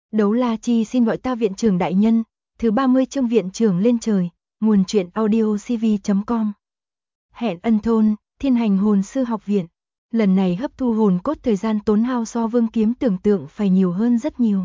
Đấu La Chi xin gọi ta viện trưởng đại nhân, thứ 30 chương viện trưởng lên trời, nguồn truyện audio cv.com. Hẹn ân thôn, Thiên Hành hồn sư học viện. Lần này hấp thu hồn cốt thời gian tốn hao so Vương Kiếm tưởng tượng phải nhiều hơn rất nhiều.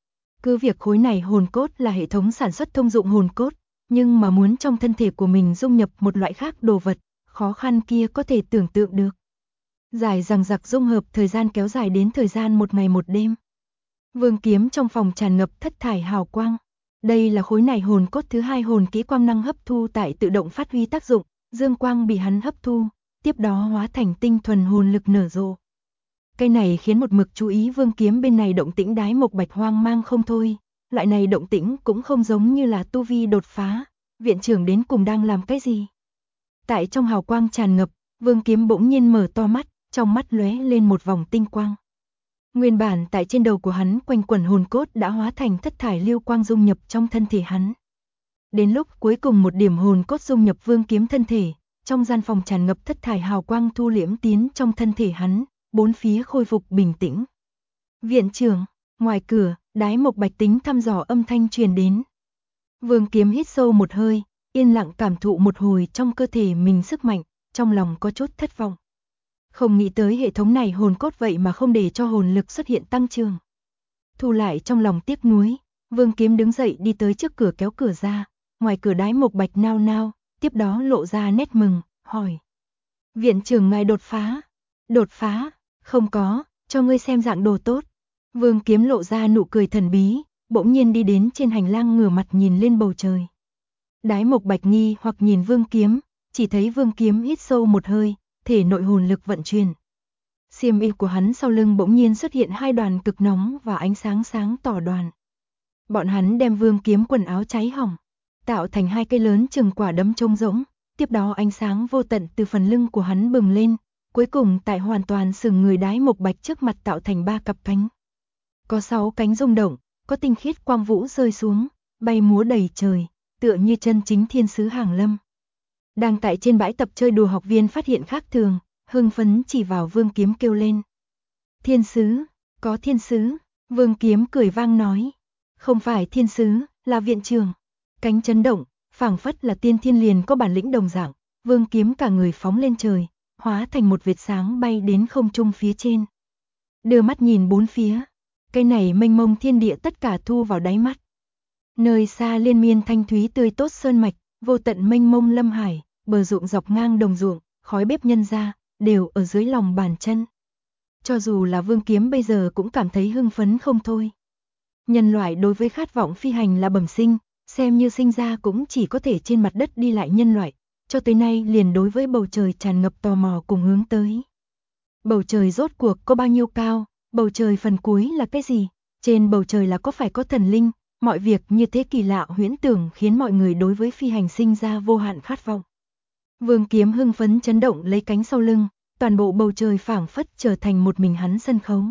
Cứ việc khối này hồn cốt là hệ thống sản xuất thông dụng hồn cốt, nhưng mà muốn trong thân thể của mình dung nhập một loại khác đồ vật, khó khăn kia có thể tưởng tượng được. Dài dằng dặc dung hợp thời gian kéo dài đến thời gian một ngày một đêm. Vương Kiếm trong phòng tràn ngập thất thải hào quang. Đây là khối này hồn cốt thứ 2 hồn kỹ quang năng hấp thu tại tự động phát huy tác dụng, dương quang bị hắn hấp thu, tiếp đó hóa thành tinh thuần hồn lực nở rộ. Cái này khiến một mực chú ý Vương Kiếm bên này động tĩnh Đái Mộc Bạch hoang mang không thôi, loại này động tĩnh cũng không giống như là tu vi đột phá, viện trưởng đến cùng đang làm cái gì? Tại trong hào quang tràn ngập, Vương Kiếm bỗng nhiên mở to mắt, trong mắt lóe lên một vòng tinh quang. Nguyên bản tại trên đầu của hắn quanh quẩn hồn cốt đã hóa thành thất thải lưu quang dung nhập trong thân thể hắn. Đến lúc cuối cùng một điểm hồn cốt dung nhập Vương Kiếm thân thể, trong gian phòng tràn ngập thất thải hào quang thu liễm tiến trong thân thể hắn, bốn phía khôi phục bình tĩnh. Viện trưởng, ngoài cửa, Đái Mộc Bạch tính thăm dò âm thanh truyền đến. Vương Kiếm hít sâu một hơi, yên lặng cảm thụ một hồi trong cơ thể mình sức mạnh, trong lòng có chút thất vọng. Không nghĩ tới hệ thống này hồn cốt vậy mà không để cho hồn lực xuất hiện tăng trưởng. Thu lại trong lòng tiếc nuối, Vương Kiếm đứng dậy đi tới trước cửa kéo cửa ra, ngoài cửa Đái Mộc Bạch nao nao, tiếp đó lộ ra nét mừng, hỏi. Viện trưởng ngài đột phá. Đột phá, không có, cho ngươi xem dạng đồ tốt. Vương Kiếm lộ ra nụ cười thần bí, bỗng nhiên đi đến trên hành lang ngửa mặt nhìn lên bầu trời. Đái Mộc Bạch nghi hoặc nhìn Vương Kiếm, chỉ thấy Vương Kiếm hít sâu một hơi, thể nội hồn lực vận chuyển. Xiêm y của hắn sau lưng bỗng nhiên xuất hiện hai đoàn cực nóng và ánh sáng sáng tỏ đoàn. Bọn hắn đem Vương Kiếm quần áo cháy hỏng, tạo thành hai cây lớn chừng quả đấm trông rỗng, tiếp đó ánh sáng vô tận từ phần lưng của hắn bừng lên, cuối cùng tại hoàn toàn sừng người Đái Mộc Bạch trước mặt tạo thành 3 cặp cánh. Có 6 cánh rung động, có tinh khiết quang vũ rơi xuống, bay múa đầy trời, tựa như chân chính thiên sứ hàng lâm. Đang tại trên bãi tập chơi đùa học viên phát hiện khác thường, hưng phấn chỉ vào Vương Kiếm kêu lên. Thiên sứ, có thiên sứ, Vương Kiếm cười vang nói. Không phải thiên sứ, là viện trưởng. Cánh chấn động, phảng phất là tiên thiên liền có bản lĩnh đồng dạng, Vương Kiếm cả người phóng lên trời, hóa thành một vệt sáng bay đến không trung phía trên. Đưa mắt nhìn bốn phía, cái này mênh mông thiên địa tất cả thu vào đáy mắt. Nơi xa liên miên thanh thúy tươi tốt sơn mạch, vô tận mênh mông lâm hải, bờ ruộng dọc ngang đồng ruộng, khói bếp nhân ra, đều ở dưới lòng bàn chân. Cho dù là Vương Kiếm bây giờ cũng cảm thấy hưng phấn không thôi. Nhân loại đối với khát vọng phi hành là bẩm sinh, xem như sinh ra cũng chỉ có thể trên mặt đất đi lại nhân loại, cho tới nay liền đối với bầu trời tràn ngập tò mò cùng hướng tới. Bầu trời rốt cuộc có bao nhiêu cao, bầu trời phần cuối là cái gì, trên bầu trời là có phải có thần linh, mọi việc như thế kỳ lạ huyễn tưởng khiến mọi người đối với phi hành sinh ra vô hạn khát vọng. Vương Kiếm hưng phấn chấn động lấy cánh sau lưng, toàn bộ bầu trời phảng phất trở thành một mình hắn sân khấu.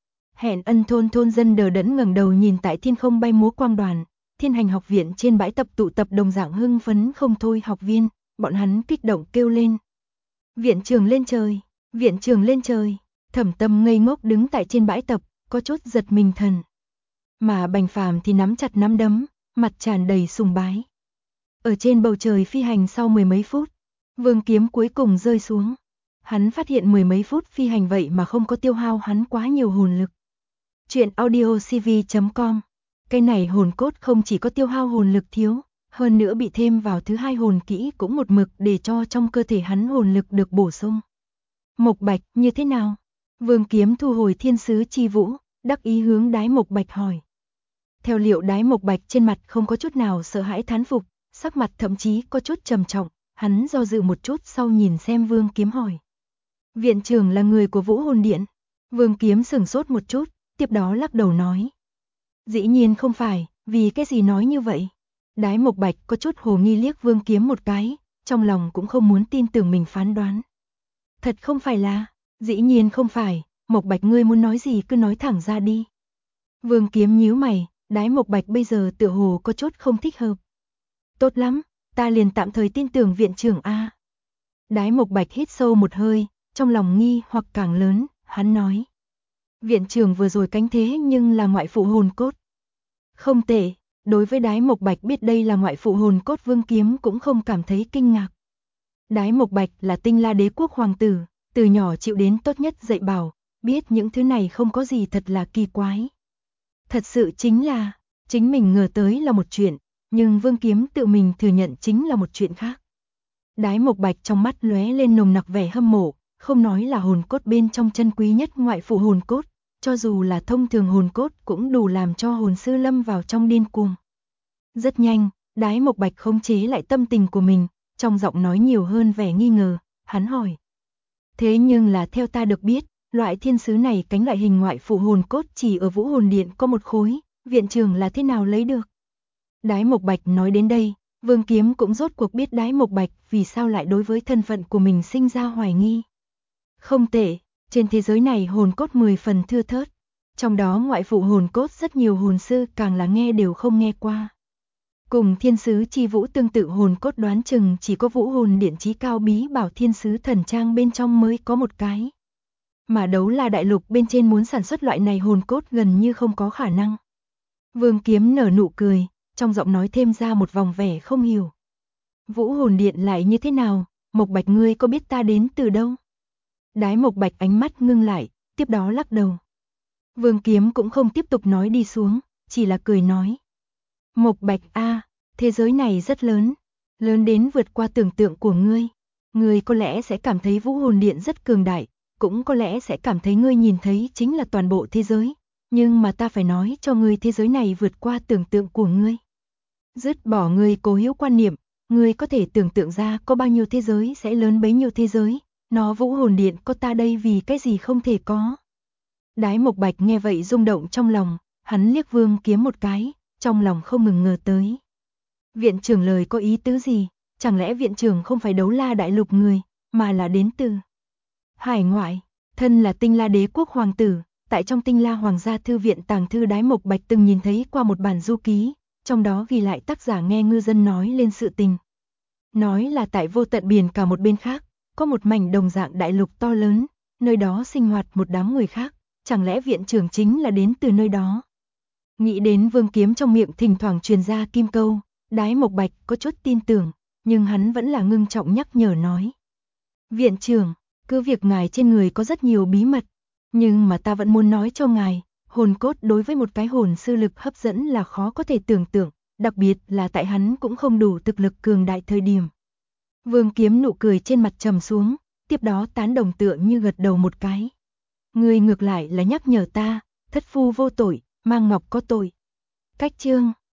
Hẹn ân thôn thôn dân đờ đẫn ngẩng đầu nhìn tại thiên không bay múa quang đoàn, Thiên Hành học viện trên bãi tập tụ tập đồng dạng hưng phấn không thôi học viên, bọn hắn kích động kêu lên. Viện trưởng lên trời, viện trưởng lên trời, Thẩm Tâm ngây ngốc đứng tại trên bãi tập, có chút giật mình thần. Mà Bành Phàm thì nắm chặt nắm đấm, mặt tràn đầy sùng bái. Ở trên bầu trời phi hành sau 10 mấy phút, Vương Kiếm cuối cùng rơi xuống. Hắn phát hiện 10 mấy phút phi hành vậy mà không có tiêu hao hắn quá nhiều hồn lực. Chuyện audio cv.com. Cái này hồn cốt không chỉ có tiêu hao hồn lực thiếu, hơn nữa bị thêm vào thứ 2 hồn kỹ cũng một mực để cho trong cơ thể hắn hồn lực được bổ sung. Mộc Bạch, như thế nào? Vương Kiếm thu hồi thiên sứ chi vũ, đắc ý hướng Đái Mộc Bạch hỏi. Theo liệu Đái Mộc Bạch trên mặt không có chút nào sợ hãi thán phục, sắc mặt thậm chí có chút trầm trọng, hắn do dự một chút sau nhìn xem Vương Kiếm hỏi. Viện trưởng là người của Vũ Hồn Điện. Vương Kiếm sửng sốt một chút, tiếp đó lắc đầu nói. Dĩ nhiên không phải, vì cái gì nói như vậy? Đái Mộc Bạch có chút hồ nghi liếc Vương Kiếm một cái, trong lòng cũng không muốn tin tưởng mình phán đoán. Thật không phải là, dĩ nhiên không phải, Mộc Bạch ngươi muốn nói gì cứ nói thẳng ra đi. Vương Kiếm nhíu mày, Đái Mộc Bạch bây giờ tựa hồ có chút không thích hợp. Tốt lắm, ta liền tạm thời tin tưởng viện trưởng a. Đái Mộc Bạch hít sâu một hơi, trong lòng nghi hoặc càng lớn, hắn nói. Viện trưởng vừa rồi cánh thế nhưng là ngoại phụ hồn cốt. Không tệ, đối với Đái Mộc Bạch biết đây là ngoại phụ hồn cốt Vương Kiếm cũng không cảm thấy kinh ngạc. Đái Mộc Bạch là Tinh La Đế quốc hoàng tử, từ nhỏ chịu đến tốt nhất dạy bảo, biết những thứ này không có gì thật là kỳ quái. Thật sự chính là, chính mình ngờ tới là một chuyện, nhưng Vương Kiếm tự mình thừa nhận chính là một chuyện khác. Đái Mộc Bạch trong mắt lóe lên nồng nặc vẻ hâm mộ, không nói là hồn cốt bên trong chân quý nhất ngoại phụ hồn cốt, cho dù là thông thường hồn cốt cũng đủ làm cho hồn sư lâm vào trong điên cuồng. Rất nhanh, Đái Mộc Bạch khống chế lại tâm tình của mình, trong giọng nói nhiều hơn vẻ nghi ngờ, hắn hỏi. Thế nhưng là theo ta được biết, loại thiên sứ này cánh loại hình ngoại phụ hồn cốt chỉ ở Vũ Hồn Điện có một khối, viện trưởng là thế nào lấy được? Đái Mộc Bạch nói đến đây, Vương Kiếm cũng rốt cuộc biết Đái Mộc Bạch vì sao lại đối với thân phận của mình sinh ra hoài nghi. Không tệ, trên thế giới này hồn cốt 10 phần thưa thớt, trong đó ngoại phụ hồn cốt rất nhiều hồn sư càng là nghe đều không nghe qua. Cùng thiên sứ chi vũ tương tự hồn cốt đoán chừng chỉ có Vũ Hồn Điện chí cao bí bảo thiên sứ thần trang bên trong mới có một cái. Mà Đấu La đại lục bên trên muốn sản xuất loại này hồn cốt gần như không có khả năng. Vương Kiếm nở nụ cười, trong giọng nói thêm ra một vòng vẻ không hiểu. Vũ Hồn Điện lại như thế nào, Mộc Bạch ngươi có biết ta đến từ đâu? Đái Mộc Bạch ánh mắt ngưng lại, tiếp đó lắc đầu. Vương Kiếm cũng không tiếp tục nói đi xuống, chỉ là cười nói. Mộc Bạch a, thế giới này rất lớn, lớn đến vượt qua tưởng tượng của ngươi. Ngươi có lẽ sẽ cảm thấy Vũ Hồn Điện rất cường đại, cũng có lẽ sẽ cảm thấy ngươi nhìn thấy chính là toàn bộ thế giới. Nhưng mà ta phải nói cho ngươi thế giới này vượt qua tưởng tượng của ngươi. Dứt bỏ ngươi cố hữu quan niệm, ngươi có thể tưởng tượng ra có bao nhiêu thế giới sẽ lớn bấy nhiêu thế giới. Nó Vũ Hồn Điện có ta đây vì cái gì không thể có. Đái Mộc Bạch nghe vậy rung động trong lòng, hắn liếc Vương Kiếm một cái, trong lòng không ngừng ngờ tới. Viện trưởng lời có ý tứ gì, chẳng lẽ viện trưởng không phải Đấu La đại lục người, mà là đến từ hải ngoại, thân là Tinh La Đế quốc hoàng tử, tại trong Tinh La Hoàng gia thư viện tàng thư Đái Mộc Bạch từng nhìn thấy qua một bản du ký, trong đó ghi lại tác giả nghe ngư dân nói lên sự tình. Nói là tại vô tận biển cả một bên khác, có một mảnh đồng dạng đại lục to lớn, nơi đó sinh hoạt một đám người khác, chẳng lẽ viện trưởng chính là đến từ nơi đó. Nghĩ đến Vương Kiếm trong miệng thỉnh thoảng truyền ra kim câu, Đái Mộc Bạch có chút tin tưởng, nhưng hắn vẫn là ngưng trọng nhắc nhở nói. Viện trưởng, cứ việc ngài trên người có rất nhiều bí mật, nhưng mà ta vẫn muốn nói cho ngài, hồn cốt đối với một cái hồn sư lực hấp dẫn là khó có thể tưởng tượng, đặc biệt là tại hắn cũng không đủ thực lực cường đại thời điểm. Vương Kiếm nụ cười trên mặt trầm xuống, tiếp đó tán đồng tựa như gật đầu một cái. Người ngược lại là nhắc nhở ta, thất phu vô tội, mang ngọc có tội. Cách chương